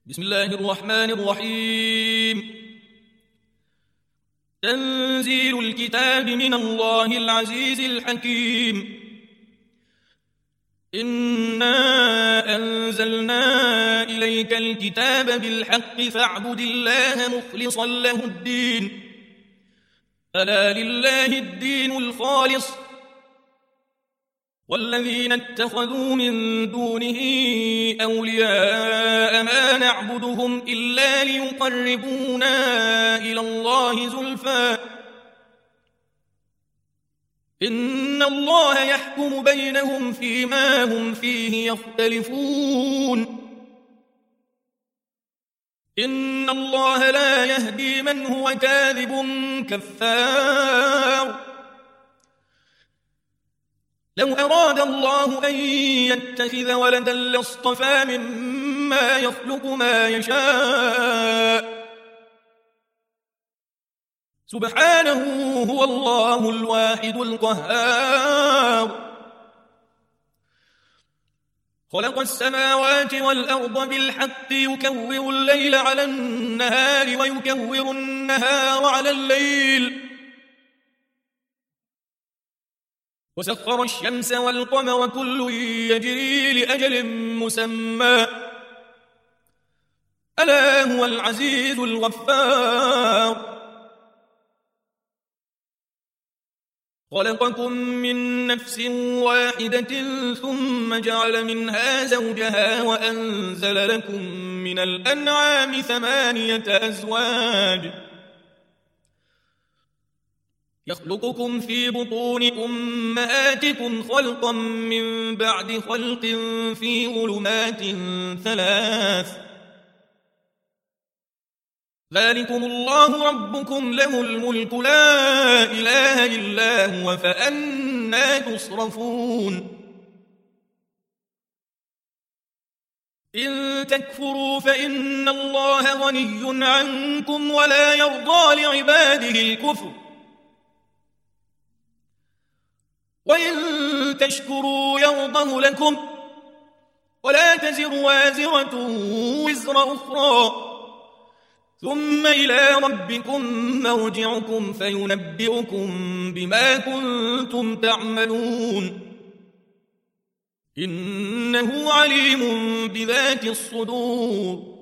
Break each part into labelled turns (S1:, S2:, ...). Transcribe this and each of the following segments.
S1: بسم الله الرحمن الرحيم. تنزيل الكتاب من الله العزيز الحكيم. إنا أنزلنا إليك الكتاب بالحق فاعبد الله مخلصا له الدين، ألا لله الدين الخالص، والذين اتخذوا من دونه أولياء ما نعبدهم إلا ليقربونا إلى الله زلفى إن الله يحكم بينهم فيما هم فيه يختلفون، إن الله لا يهدي من هو كاذب كفار. لو أراد الله أن يتخذ ولدا لاصطفى مما يخلق ما يشاء، سبحانه هو الله الواحد القهار. خلق السماوات والأرض بالحق يكور الليل على النهار ويكور النهار على الليل، وسخر الشمس والقمر كل يجري لأجل مسمى، ألا هو العزيز الغفار. خلقكم من نفس واحدة ثم جعل منها زوجها وأنزل لكم من الأنعام 8 أزواج، يخلقكم في بطون أمهاتكم خلقا من بعد خلق في ظلمات 3، ذلكم الله ربكم له الملك لا إله إلا هو فأنى تصرفون. إن تكفروا فإن الله غني عنكم ولا يرضى لعباده الكفر، وإن تشكروا يرضه لكم ولا تزر وازرة وزر أخرى، ثم إلى ربكم مرجعكم فينبئكم بما كنتم تعملون، إنه عليم بذات الصدور.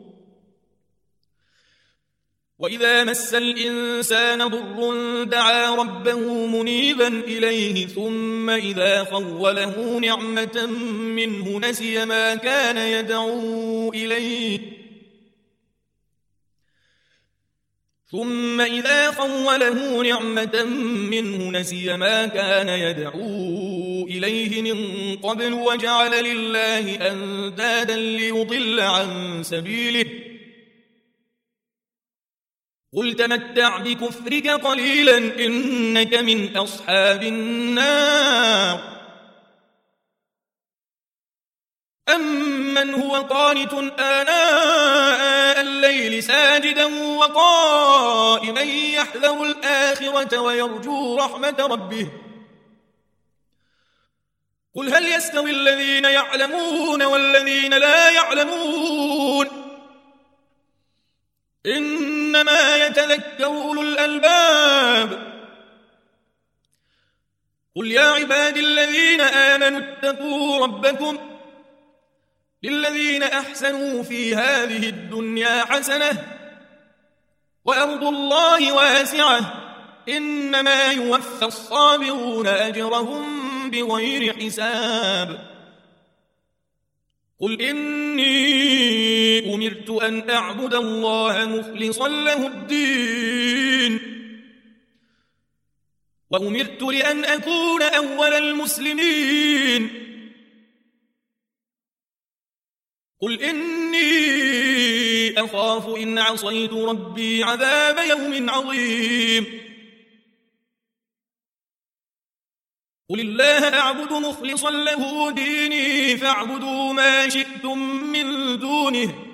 S1: وإذا مس الإنسان ضر دعا ربه منيبا إليه ثم إذا خوله نعمة منه نسي ما كان يدعو إليه من قبل وجعل لله أندادا ليضل عن سبيله، قل تمتع بكفرك قليلا إنك من أصحاب النار. أمن هو قانت آناء الليل ساجدا وقائما يحذر الآخرة ويرجو رحمة ربه، قل هل يستوي الذين يعلمون والذين لا يعلمون، إنما يتذكر أولو الألباب. قل يا عبادي الذين آمنوا اتقوا ربكم للذين أحسنوا في هذه الدنيا حسنة وأرض الله واسعة إنما يوفى الصابرون أجرهم بغير حساب. قل إني أمرت أن أعبد الله مخلصا له الدين وأمرت لأن أكون أول المسلمين. قل إني أخاف إن عصيت ربي عذاب يوم عظيم. قل الله أعبد مخلصا له ديني فاعبدوا ما شئتم من دونه.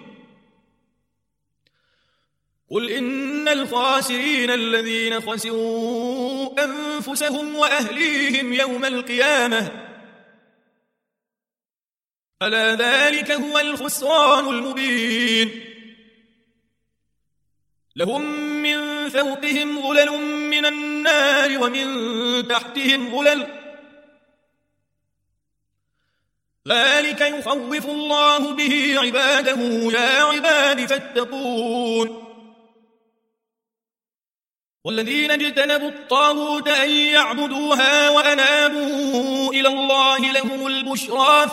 S1: قل إن الخاسرين الذين خسروا أنفسهم وأهليهم يوم القيامة، ألا ذلك هو الخسران المبين. لهم من فوقهم ظلل من النار ومن تحتهم ظلل ذلك يخوف الله به عباده يا عباد فاتقون والذين اجتنبوا الطاغوت أن يعبدوها وأنابوا إلى الله لهم البشرى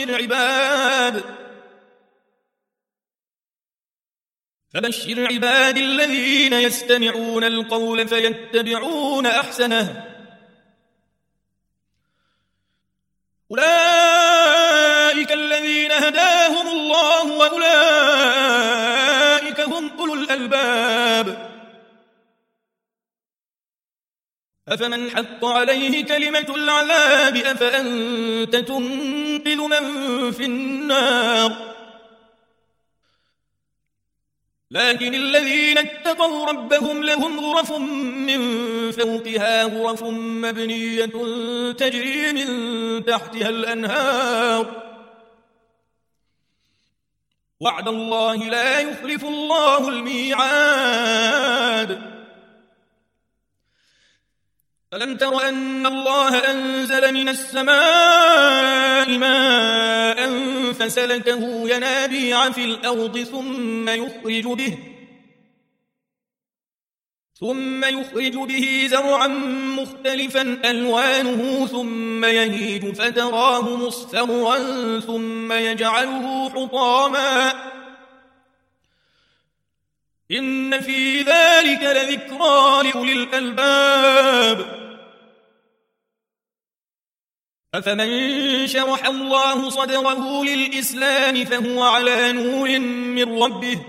S1: فبشر عباد الذين يستمعون القول فيتبعون أحسنه أولئك الذين هداهم الله وأولئك هم أولو الألباب أفمن حق عليه كلمة العذاب أفأنت تنقذ من في النار لكن الذين اتقوا ربهم لهم غرف من فوقها غرف مبنية تجري من تحتها الأنهار وعد الله لا يخلف الله الميعاد ألم تر أن الله أنزل من السماء ماء فسلكه ينابيع في الأرض ثم يخرج به زرعا مختلفا ألوانه ثم يهيج فتراه مصفرا ثم يجعله حطاما إن في ذلك لذكرى لأولي الألباب أفمن شرح الله صدره للإسلام فهو على نور من ربه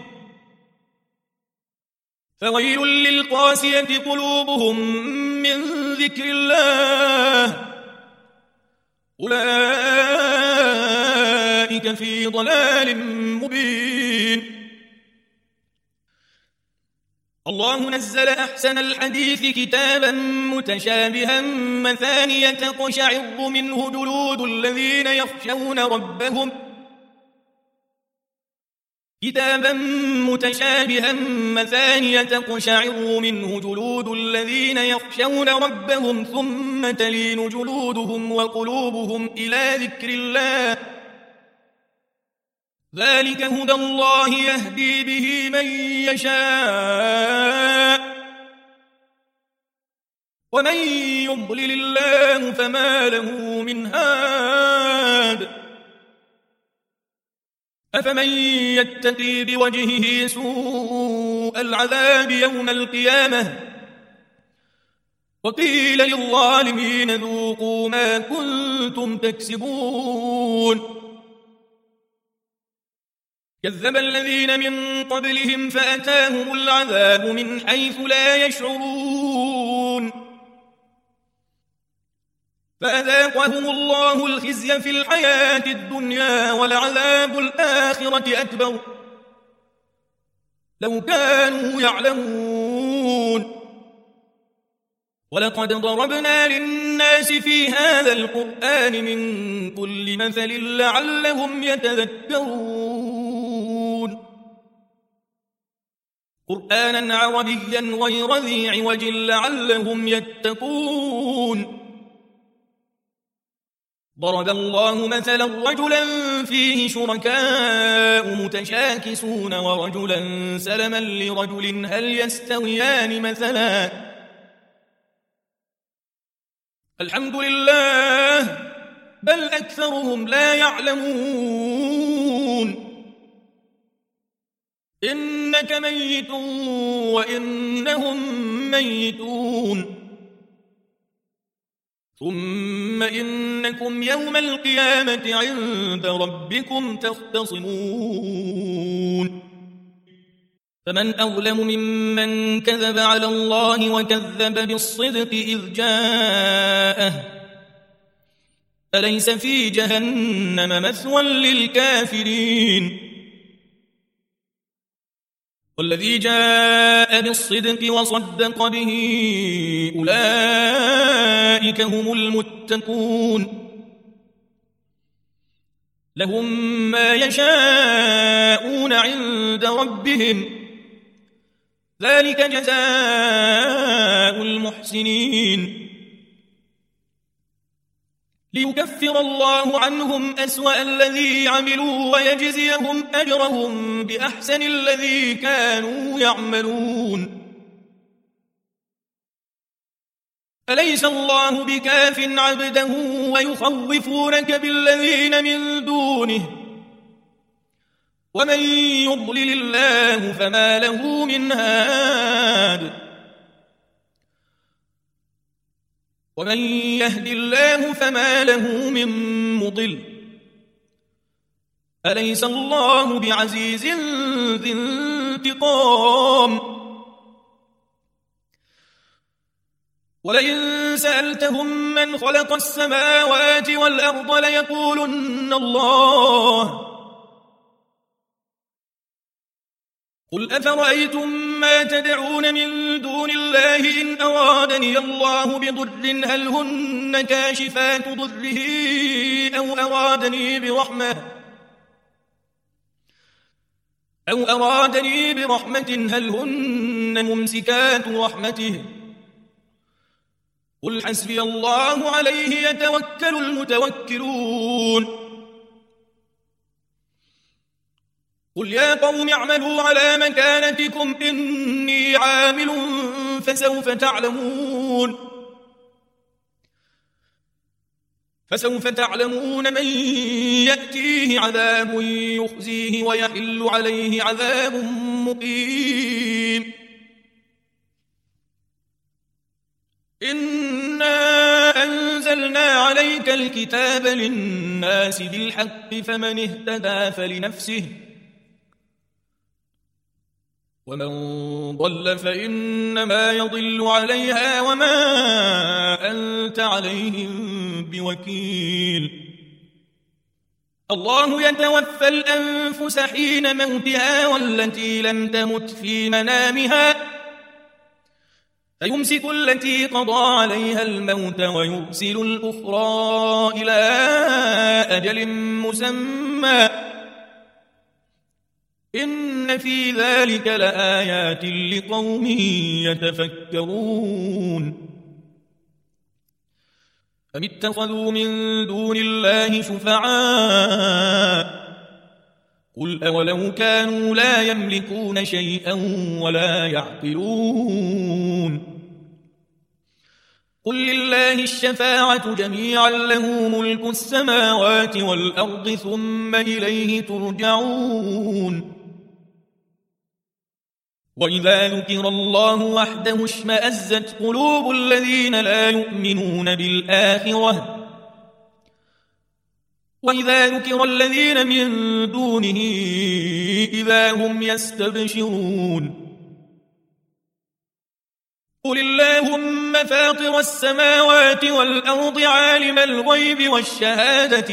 S1: فويل للقاسية قلوبهم من ذكر الله أولئك في ضلال مبين الله نزل أحسن الحديث كتابا متشابها مثانية تقشعر منه جلود الذين يخشون ربهم كتابا متشابها مثانية تقشعر منه جلود الذين يخشون ربهم ثم تلين جلودهم وقلوبهم إلى ذكر الله ذلك هدى الله يهدي به من يشاء ومن يضلل الله فما له من هاد أفمن يتقي بوجهه سوء العذاب يوم القيامة وقيل للظالمين ذوقوا ما كنتم تكسبون كذب الذين من قبلهم فأتاهم العذاب من حيث لا يشعرون فأذاقهم الله الخزي في الحياة الدنيا ولعذاب الآخرة أكبر لو كانوا يعلمون ولقد ضربنا للناس في هذا القرآن من كل مثل لعلهم يتذكرون قرآنا عربيا غير ذي عوج لعلهم يتقون ضرب الله مثلا رجلا فيه شركاء متشاكسون ورجلا سلما لرجل هل يستويان مثلا الحمد لله بل أكثرهم لا يعلمون إنك ميت وإنهم ميتون ثم إنكم يوم القيامة عند ربكم تختصمون فمن أظلم ممن كذب على الله وكذب بالصدق إذ جاءه أليس في جهنم مثوى للكافرين والذي جاء بالصدق وصدق به أولئك هم المتقون لهم ما يشاءون عند ربهم ولدينا مزيد. ذلك جزاء المحسنين ليكفر الله عنهم أسوأ الذي عملوا ويجزيهم أجرهم بأحسن الذي كانوا يعملون أليس الله بكاف عبده ويخوفونك بالذين من دونه ومن يضلل الله فما له من هاد ومن يهد الله فما له من مضل أليس الله بعزيز ذي انتقام ولئن سألتهم من خلق السماوات والأرض ليقولن الله قل أفرأيتم ما تدعون من دون الله إن أرادني الله بضر هل هن كاشفات ضره أو أرادني برحمة هل هن ممسكات رحمته قل حسبي الله عليه يتوكل المتوكلون قل يا قوم اعملوا على مكانتكم إني عامل فسوف تعلمون من يأتيه عذاب يخزيه ويحل عليه عذاب مقيم إنا أنزلنا عليك الكتاب للناس بالحق فمن اهتدى فلنفسه ومن ضل فإنما يضل عليها وما أنت عليهم بوكيل الله يتوفى الأنفس حين موتها والتي لم تمت في منامها فيمسك التي قضى عليها الموت ويرسل الأخرى إلى أجل مسمى إن في ذلك لآيات لقوم يتفكرون أم اتخذوا من دون الله شفعاء قل أولو كانوا لا يملكون شيئا ولا يعقلون قل لله الشفاعة جميعا له ملك السماوات والأرض ثم إليه ترجعون وإذا ذكر الله وحده اشمأزت قلوب الذين لا يؤمنون بالآخرة وإذا ذكر الذين من دونه إذا هم يستبشرون قل اللهم فاطر السماوات والأرض عالم الغيب والشهادة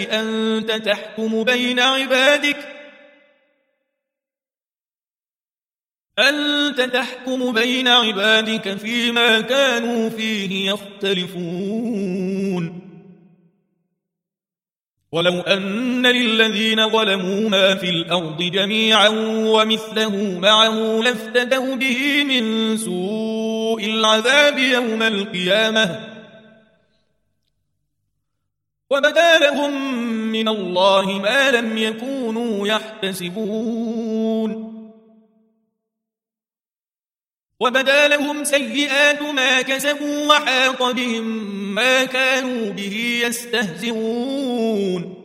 S1: أنت تحكم بين عبادك فيما كانوا فيه يختلفون ولو أن للذين ظلموا ما في الأرض جميعا ومثله معه لافتدوا به من سوء العذاب يوم القيامة وبدا لهم من الله ما لم يكونوا يحتسبون وبدا لهم سيئات ما كسبوا وحاق بهم ما كانوا به يستهزئون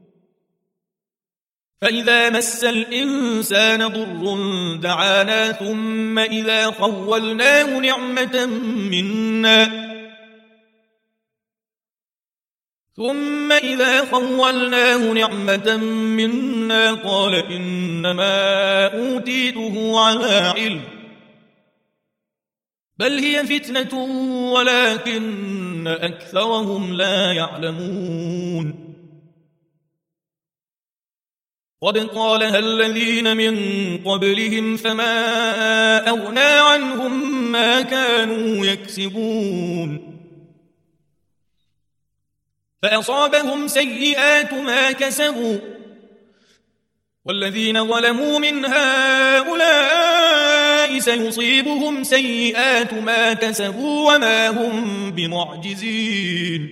S1: فإذا مس الإنسان ضر دعانا ثم إذا خولناه نعمة منا قال إنما أوتيته على علم بل هي فتنة ولكن أكثرهم لا يعلمون قد قالها الذين من قبلهم فما أغنى عنهم ما كانوا يكسبون فأصابهم سيئات ما كسبوا والذين ظلموا من هؤلاء سيصيبهم سيئات ما كسبوا وما هم بمعجزين.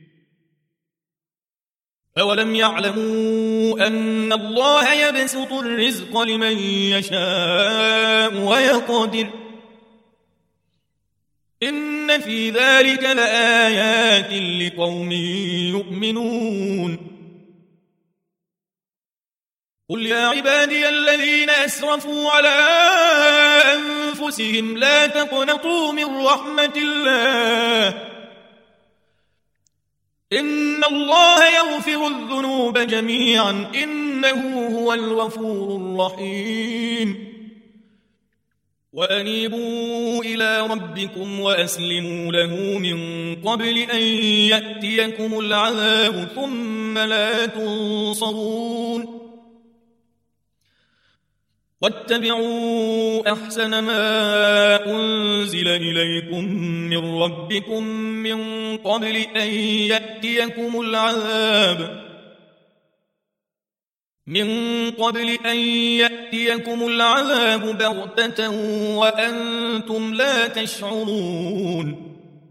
S1: أولم يعلموا أن الله يبسط الرزق لمن يشاء ويقدر إن في ذلك لآيات لقوم يؤمنون. قل يا عبادي الذين أسرفوا على أنفسهم لا تقنطوا من رحمة الله إن الله يغفر الذنوب جميعا إنه هو الغفور الرحيم. وأنيبوا إلى ربكم وأسلموا له من قبل أن يأتيكم العذاب ثم لا تنصرون. واتبعوا أحسن ما أنزل إليكم من ربكم من قبل أن يأتيكم العذاب بغتة وأنتم لا تشعرون.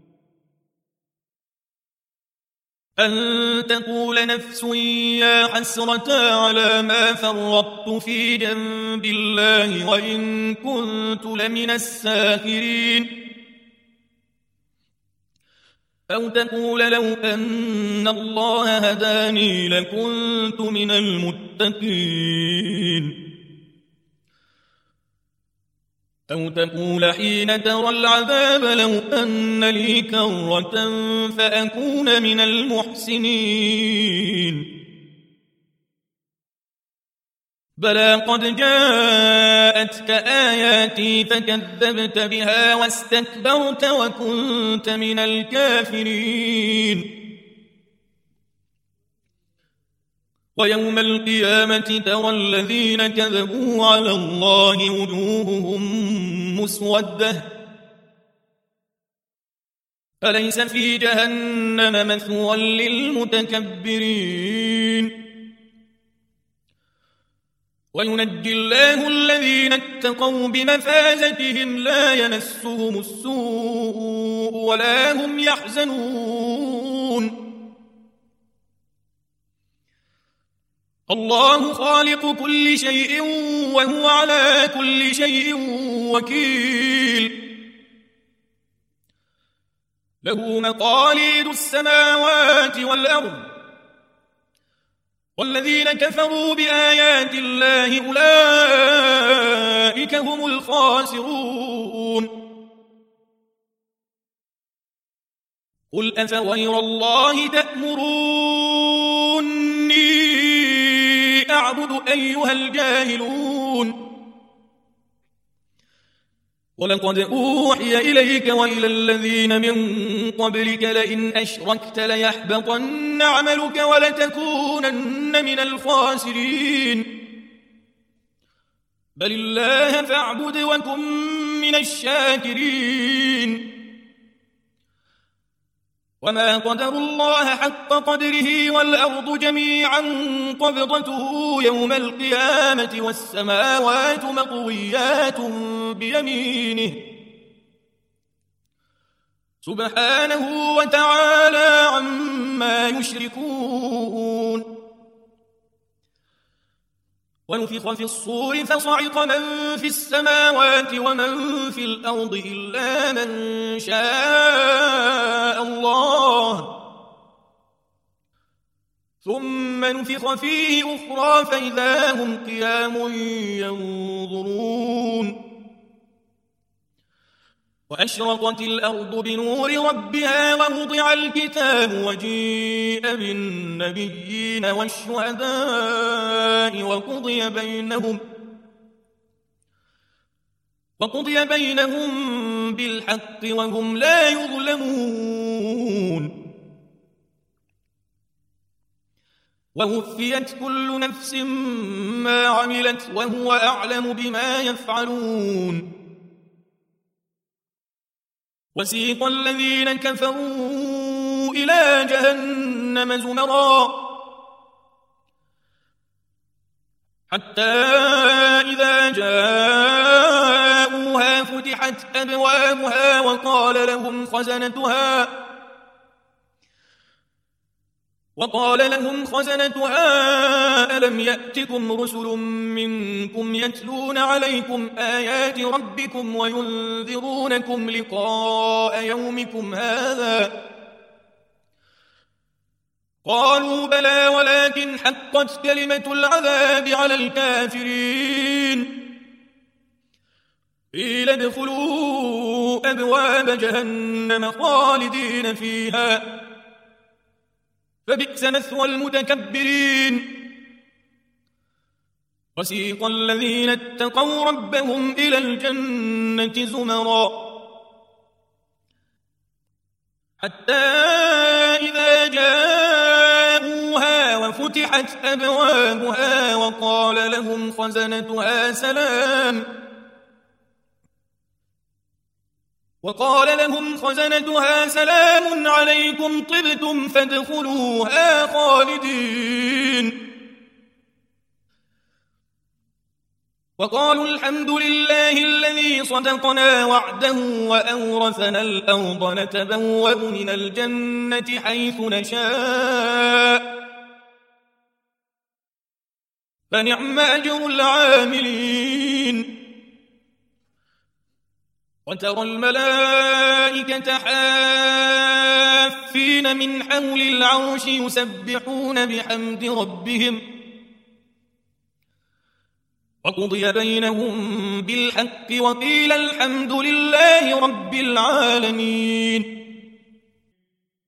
S1: أن تقول نفس يا حسرة على ما فرطت في جنب الله وإن كنت لمن الساخرين. أو تقول لو أن الله هداني لكنت من المتقين. أو تقول حين ترى العذاب لو أن لي كرة فأكون من المحسنين. بلى قد جاءتك آياتي فكذبت بها واستكبرت وكنت من الكافرين. ويوم القيامة ترى الذين كذبوا على الله وجوههم مسودة أليس في جهنم مثوى للمتكبرين. وينجي الله الذين اتقوا بمفازتهم لا يمسهم السوء ولا هم يحزنون. الله خالق كل شيء وهو على كل شيء وكيل. له مقاليد السماوات والأرض والذين كفروا بآيات الله أولئك هم الخاسرون. قل أفغير الله تأمروني أعبد أيها الجاهلون. ولقد أوحي إليك وإلى الذين من قبلك لئن أشركت ليحبطن عملك ولتكونن من الخاسرين. بل الله فاعبد وكن من الشاكرين. وما قدروا الله حق قدره والأرض جميعا قبضته يوم القيامة والسماوات مطويات بيمينه سبحانه وتعالى عما يشركون. ونفخ في الصور فصعق من في السماوات ومن في الأرض إلا من شاء الله ثم نفخ فيه أخرى فإذا هم قيام ينظرون. وأشرقت الأرض بنور ربها ووضع الكتاب وجيء بالنبيين والشهداء وقضي بينهم بالحق وهم لا يظلمون. ووفيت كل نفس ما عملت وهو أعلم بما يفعلون. وسيق الذين كفروا إلى جهنم زمرا حتى إذا جاءوها وفتحت أبوابها وقال لهم خزنتها ألم يأتكم رسل منكم يتلون عليكم آيات ربكم وينذرونكم لقاء يومكم هذا؟ قالوا بلى ولكن حقت كلمة العذاب على الكافرين. قيل ادخلوا أبواب جهنم خالدين فيها فبئس مثوى المتكبرين. وسيق الذين اتقوا ربهم إلى الجنة زمرا حتى إذا جاءوها وفتحت أبوابها وقال لهم خزنتها سلام عليكم طبتم فادخلوها خالدين. وقالوا الحمد لله الذي صدقنا وعده وأورثنا الأرض نتبوأ من الجنة حيث نشاء فنعم أجر العاملين. وترى الملائكة حافين من حول العرش يسبحون بحمد ربهم وقضي بينهم بالحق وقيل الحمد لله رب العالمين.